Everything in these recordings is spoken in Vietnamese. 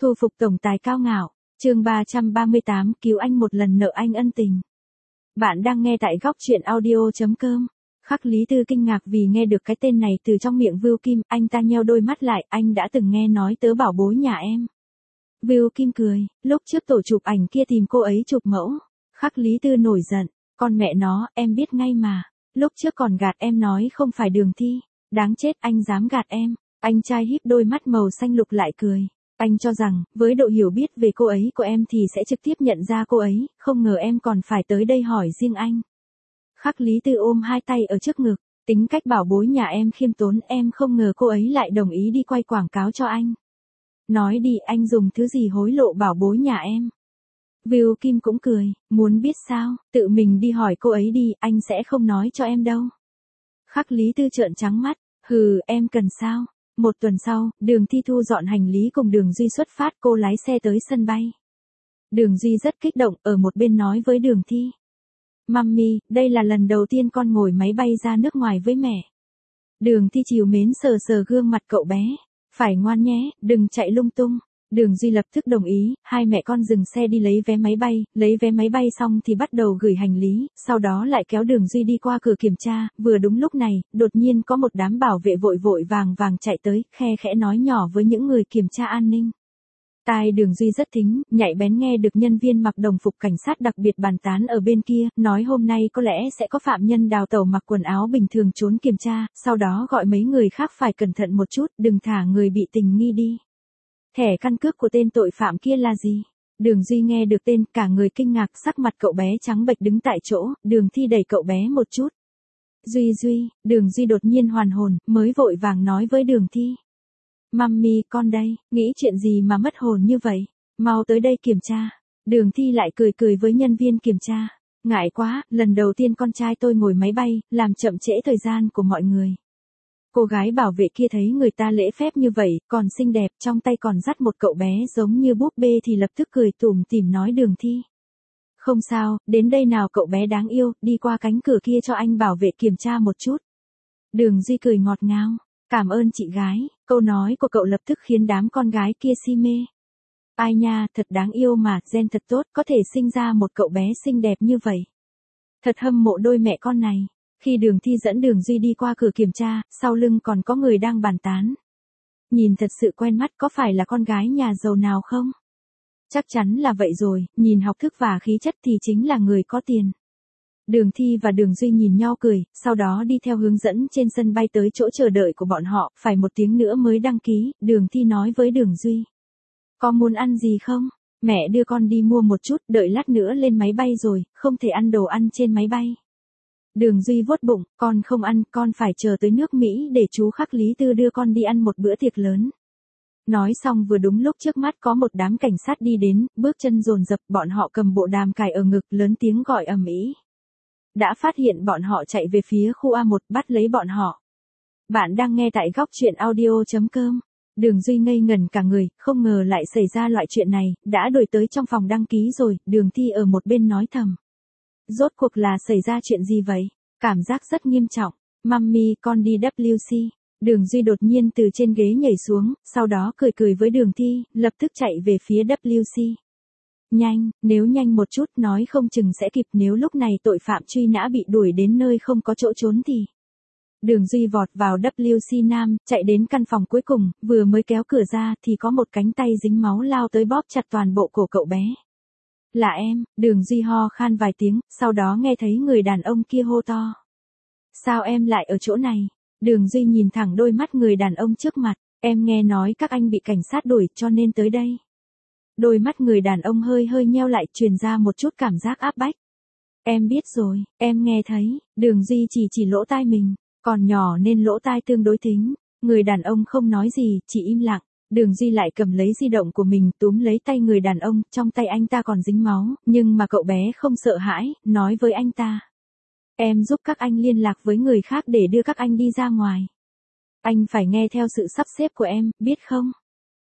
Thu phục tổng tài cao ngạo, chương 338 cứu anh một lần nợ anh ân tình. Bạn đang nghe tại góc truyện audio.com. Khắc Lý Tư kinh ngạc vì nghe được cái tên này từ trong miệng Vưu Kim, anh ta nheo đôi mắt lại, anh đã từng nghe nói tớ bảo bối nhà em. Vưu Kim cười, lúc trước tổ chụp ảnh kia tìm cô ấy chụp mẫu. Khắc Lý Tư nổi giận, con mẹ nó, em biết ngay mà. Lúc trước còn gạt em nói không phải Đường Thi. Đáng chết, anh dám gạt em. Anh trai híp đôi mắt màu xanh lục lại cười. Anh cho rằng, với độ hiểu biết về cô ấy của em thì sẽ trực tiếp nhận ra cô ấy, không ngờ em còn phải tới đây hỏi riêng anh. Khắc Lý Tư ôm hai tay ở trước ngực, tính cách bảo bối nhà em khiêm tốn, em không ngờ cô ấy lại đồng ý đi quay quảng cáo cho anh. Nói đi, anh dùng thứ gì hối lộ bảo bối nhà em? Vưu Kim cũng cười, muốn biết sao, tự mình đi hỏi cô ấy đi, anh sẽ không nói cho em đâu. Khắc Lý Tư trợn trắng mắt, hừ, em cần sao? Một tuần sau, Đường Thi thu dọn hành lý cùng Đường Duy xuất phát, cô lái xe tới sân bay. Đường Duy rất kích động, ở một bên nói với Đường Thi. Mummy, đây là lần đầu tiên con ngồi máy bay ra nước ngoài với mẹ. Đường Thi trìu mến sờ sờ gương mặt cậu bé. Phải ngoan nhé, đừng chạy lung tung. Đường Duy lập tức đồng ý, hai mẹ con dừng xe đi lấy vé máy bay xong thì bắt đầu gửi hành lý, sau đó lại kéo Đường Duy đi qua cửa kiểm tra, vừa đúng lúc này, đột nhiên có một đám bảo vệ vội vội vàng vàng chạy tới, khe khẽ nói nhỏ với những người kiểm tra an ninh. Tai Đường Duy rất thính, nhạy bén nghe được nhân viên mặc đồng phục cảnh sát đặc biệt bàn tán ở bên kia, nói hôm nay có lẽ sẽ có phạm nhân đào tẩu mặc quần áo bình thường trốn kiểm tra, sau đó gọi mấy người khác phải cẩn thận một chút, đừng thả người bị tình nghi đi. Thẻ căn cước của tên tội phạm kia là gì? Đường Duy nghe được tên, cả người kinh ngạc, sắc mặt cậu bé trắng bệch đứng tại chỗ, Đường Thi đẩy cậu bé một chút. Duy, Đường Duy đột nhiên hoàn hồn, mới vội vàng nói với Đường Thi. Mummy, con đây, nghĩ chuyện gì mà mất hồn như vậy? Mau tới đây kiểm tra. Đường Thi lại cười với nhân viên kiểm tra. Ngại quá, lần đầu tiên con trai tôi ngồi máy bay, làm chậm trễ thời gian của mọi người. Cô gái bảo vệ kia thấy người ta lễ phép như vậy, còn xinh đẹp, trong tay còn dắt một cậu bé giống như búp bê thì lập tức cười tủm tỉm nói Đường Thi. Không sao, đến đây nào cậu bé đáng yêu, đi qua cánh cửa kia cho anh bảo vệ kiểm tra một chút. Đường Duy cười ngọt ngào, cảm ơn chị gái, câu nói của cậu lập tức khiến đám con gái kia si mê. Ai nha, thật đáng yêu mà, gen thật tốt, có thể sinh ra một cậu bé xinh đẹp như vậy. Thật hâm mộ đôi mẹ con này. Khi Đường Thi dẫn Đường Duy đi qua cửa kiểm tra, sau lưng còn có người đang bàn tán. Nhìn thật sự quen mắt, có phải là con gái nhà giàu nào không? Chắc chắn là vậy rồi, nhìn học thức và khí chất thì chính là người có tiền. Đường Thi và Đường Duy nhìn nhau cười, sau đó đi theo hướng dẫn trên sân bay tới chỗ chờ đợi của bọn họ, phải 1 tiếng nữa mới đăng ký, Đường Thi nói với Đường Duy. Có muốn ăn gì không? Mẹ đưa con đi mua một chút, đợi lát nữa lên máy bay rồi, không thể ăn đồ ăn trên máy bay. Đường Duy vuốt bụng, con không ăn, con phải chờ tới nước Mỹ để chú Khắc Lý Tư đưa con đi ăn một bữa tiệc lớn. Nói xong vừa đúng lúc trước mắt có một đám cảnh sát đi đến, bước chân dồn dập, bọn họ cầm bộ đàm cài ở ngực, lớn tiếng gọi ầm ĩ. Đã phát hiện bọn họ chạy về phía khu A1, bắt lấy bọn họ. Bạn đang nghe tại góc truyện audio.com. Đường Duy ngây ngẩn cả người, không ngờ lại xảy ra loại chuyện này, đã đuổi tới trong phòng đăng ký rồi, Đường Thi ở một bên nói thầm. Rốt cuộc là xảy ra chuyện gì vậy? Cảm giác rất nghiêm trọng. Mummy, con đi WC. Đường Duy đột nhiên từ trên ghế nhảy xuống, sau đó cười với Đường Thi, lập tức chạy về phía WC. Nhanh, nếu nhanh một chút nói không chừng sẽ kịp, nếu lúc này tội phạm truy nã bị đuổi đến nơi không có chỗ trốn thì. Đường Duy vọt vào WC Nam, chạy đến căn phòng cuối cùng, vừa mới kéo cửa ra thì có một cánh tay dính máu lao tới bóp chặt toàn bộ cổ cậu bé. Là em, Đường Duy ho khan vài tiếng, sau đó nghe thấy người đàn ông kia hô to. Sao em lại ở chỗ này? Đường Duy nhìn thẳng đôi mắt người đàn ông trước mặt, em nghe nói các anh bị cảnh sát đuổi cho nên tới đây. Đôi mắt người đàn ông hơi nheo lại, truyền ra một chút cảm giác áp bách. Em biết rồi, em nghe thấy, Đường Duy chỉ lỗ tai mình, còn nhỏ nên lỗ tai tương đối thính. Người đàn ông không nói gì, chỉ im lặng. Đường Duy lại cầm lấy di động của mình, túm lấy tay người đàn ông, trong tay anh ta còn dính máu, nhưng mà cậu bé không sợ hãi, nói với anh ta. Em giúp các anh liên lạc với người khác để đưa các anh đi ra ngoài. Anh phải nghe theo sự sắp xếp của em, biết không?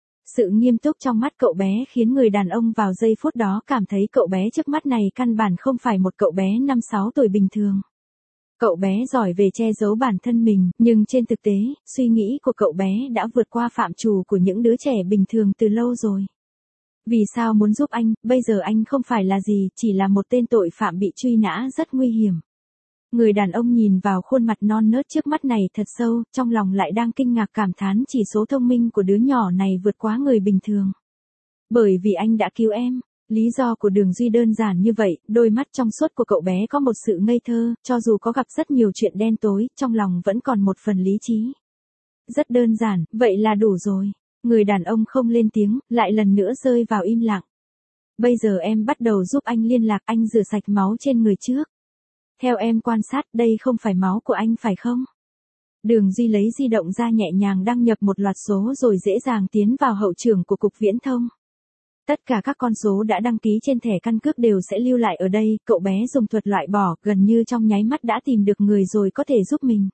Sự nghiêm túc trong mắt cậu bé khiến người đàn ông vào giây phút đó cảm thấy cậu bé trước mắt này căn bản không phải một cậu bé 5-6 tuổi bình thường. Cậu bé giỏi về che giấu bản thân mình, nhưng trên thực tế, suy nghĩ của cậu bé đã vượt qua phạm trù của những đứa trẻ bình thường từ lâu rồi. Vì sao muốn giúp anh, bây giờ anh không phải là gì, chỉ là một tên tội phạm bị truy nã rất nguy hiểm. Người đàn ông nhìn vào khuôn mặt non nớt trước mắt này thật sâu, trong lòng lại đang kinh ngạc cảm thán chỉ số thông minh của đứa nhỏ này vượt quá người bình thường. Bởi vì anh đã cứu em. Lý do của Đường Duy đơn giản như vậy, đôi mắt trong suốt của cậu bé có một sự ngây thơ, cho dù có gặp rất nhiều chuyện đen tối, trong lòng vẫn còn một phần lý trí. Rất đơn giản, vậy là đủ rồi. Người đàn ông không lên tiếng, lại lần nữa rơi vào im lặng. Bây giờ em bắt đầu giúp anh liên lạc, anh rửa sạch máu trên người trước. Theo em quan sát, đây không phải máu của anh phải không? Đường Duy lấy di động ra nhẹ nhàng đăng nhập một loạt số rồi dễ dàng tiến vào hậu trường của Cục Viễn thông. Tất cả các con số đã đăng ký trên thẻ căn cước đều sẽ lưu lại ở đây, cậu bé dùng thuật loại bỏ, gần như trong nháy mắt đã tìm được người rồi có thể giúp mình.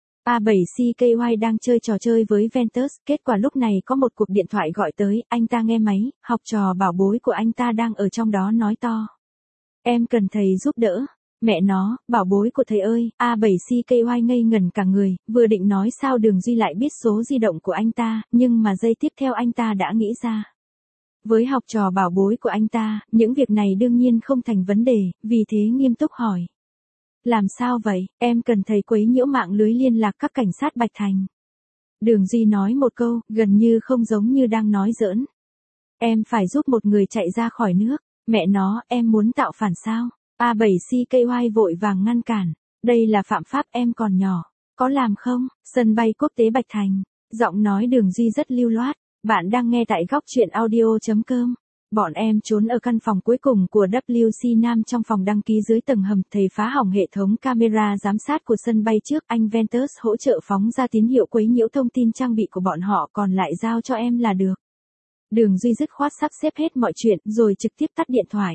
A7CKY đang chơi trò chơi với Ventus, kết quả lúc này có một cuộc điện thoại gọi tới, anh ta nghe máy, học trò bảo bối của anh ta đang ở trong đó nói to. Em cần thầy giúp đỡ. Mẹ nó, bảo bối của thầy ơi, A7CKY ngây ngẩn cả người, vừa định nói sao Đường Duy lại biết số di động của anh ta, nhưng mà giây tiếp theo anh ta đã nghĩ ra. Với học trò bảo bối của anh ta, những việc này đương nhiên không thành vấn đề, vì thế nghiêm túc hỏi. Làm sao vậy, em cần thầy quấy nhiễu mạng lưới liên lạc các cảnh sát Bạch Thành. Đường Duy nói một câu, gần như không giống như đang nói giỡn. Em phải giúp một người chạy ra khỏi nước, mẹ nó, em muốn tạo phản sao? A7CKY vội vàng ngăn cản. Đây là phạm pháp, em còn nhỏ. Có làm không? Sân bay quốc tế Bạch Thành. Giọng nói Đường Duy rất lưu loát. Bạn đang nghe tại góc truyện audio.com. Bọn em trốn ở căn phòng cuối cùng của WC Nam trong phòng đăng ký dưới tầng hầm. Thầy phá hỏng hệ thống camera giám sát của sân bay trước. Anh Ventus hỗ trợ phóng ra tín hiệu quấy nhiễu thông tin trang bị của bọn họ, còn lại giao cho em là được. Đường Duy dứt khoát sắp xếp hết mọi chuyện rồi trực tiếp tắt điện thoại.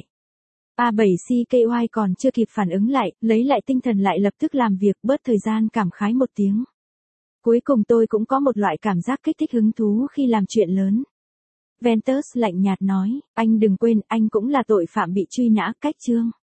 A7CKY còn chưa kịp phản ứng lại, lấy lại tinh thần lại lập tức làm việc, bớt thời gian cảm khái một tiếng. Cuối cùng tôi cũng có một loại cảm giác kích thích hứng thú khi làm chuyện lớn. Ventus lạnh nhạt nói, anh đừng quên, anh cũng là tội phạm bị truy nã, cách chương.